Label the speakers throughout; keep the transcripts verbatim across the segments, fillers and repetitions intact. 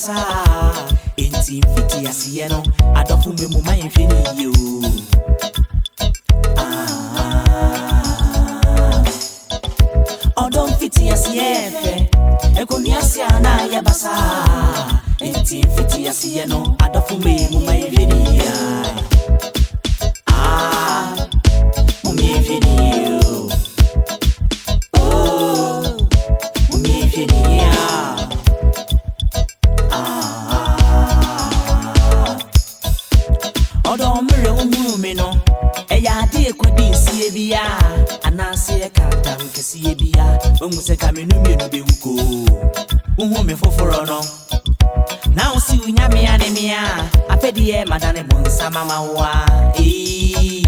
Speaker 1: basa enti fiti asiye no adofu me mu man hwene yo ah odon fiti asiye fe ekoni asia na ya basa enti fiti asiye no adofu me mu man hwene ya ah mu me hwene yo Odo mre umu me no eya de kwadi sie bia anase kata nkesi bia omu se ka menu menu be wuko uhu me foforo no na osi unya me ane me a afedi e madane bonsa mama wa eh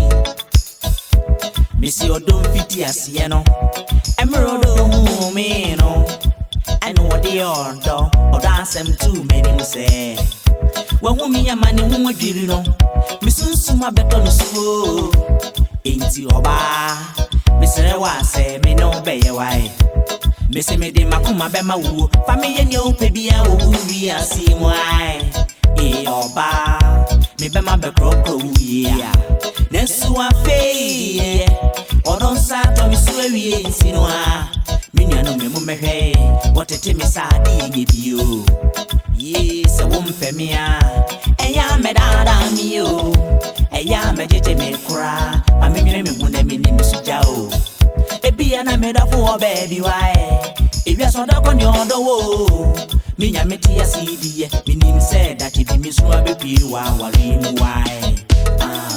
Speaker 1: misi odo fiti asie no emre odo umu me no eno odi odo odo asem too many mu say Wahu mi ya mani hu adwiri no misunsuma beto no so enti oba misere wa se me no beye wai mese me de makoma be ma wuo fa me ye ne ope bia wo wi asi mu ai e oba me be ma be krokro wi ya nesu afi odon sa to mi so wi enti no a me nua no me mu mehwe wotete me sa de ye bio Yes, a woman femia. Eya me dada mi yo. Eya me jeje me kura. A me me me mune me ni suja o. Ebi ana me da for baby why? If you saw that on your other wo. Me nya me ti asidi. Me ni said that if me so be pi wa wari mu why? Ah.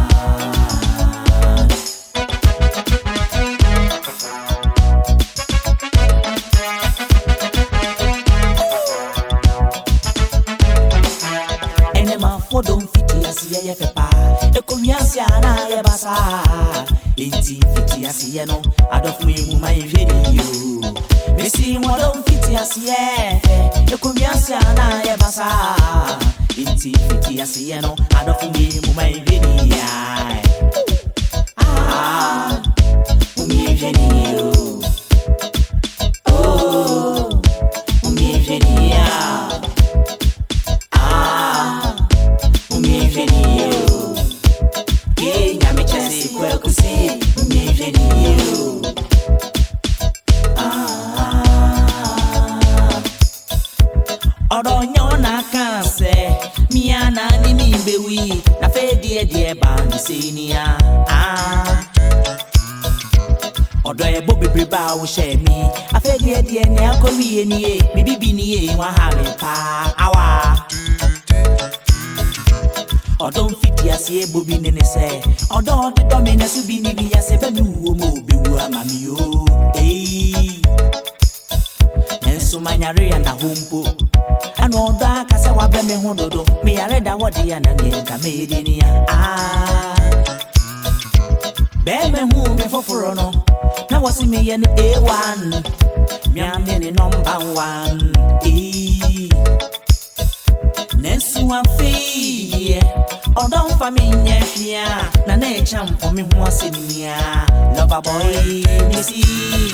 Speaker 1: Don't fit asiye fepa ekomiasi ana ye basa enti fit asiye no adofu mu man hwene yo mesi mo don't fit asiye ekomiasi ana ye basa enti fit asiye no adofu mu man hwene ya ah umi hwene yo oh umi hwene ya Odo nyona kanse miana ni mi bewi na fe die die bandi senia ah Odo e bo bebre ba wo she mi afe die die ne akowie ni e bibibi ni e wa ha me pa awa Odo fiti asie bobi ne ne se odo de do me na su bi ni bi ase be nu wo mo bewu amami yo eh Enso manyare ya na humpo Ano da kasa wa be me ho dodo me yare da wodi ya na ne ka me di ni ya ah Be me hu me foforo no na wasi me ye ne A one me am ne number one eh Nesu afi Odon fa me nya hwia na na echam for me ho asenia lover boy me see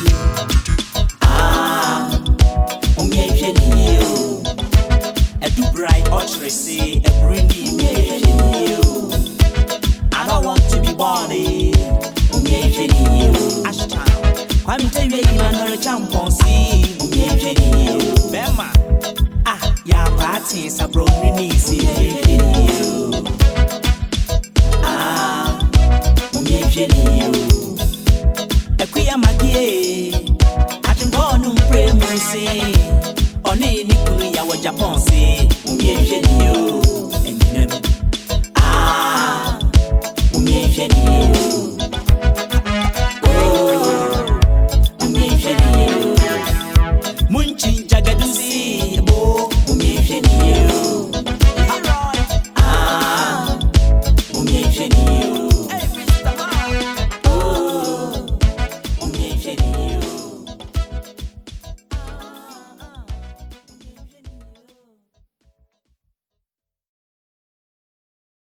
Speaker 1: ah Umye hwene yo Edu bright otrese ebrindi umye hwene yo I don't want to be body umye hwene yo ashta kwa mtewe ina no champonsi umye hwene yo bema ah ya party sabro ni si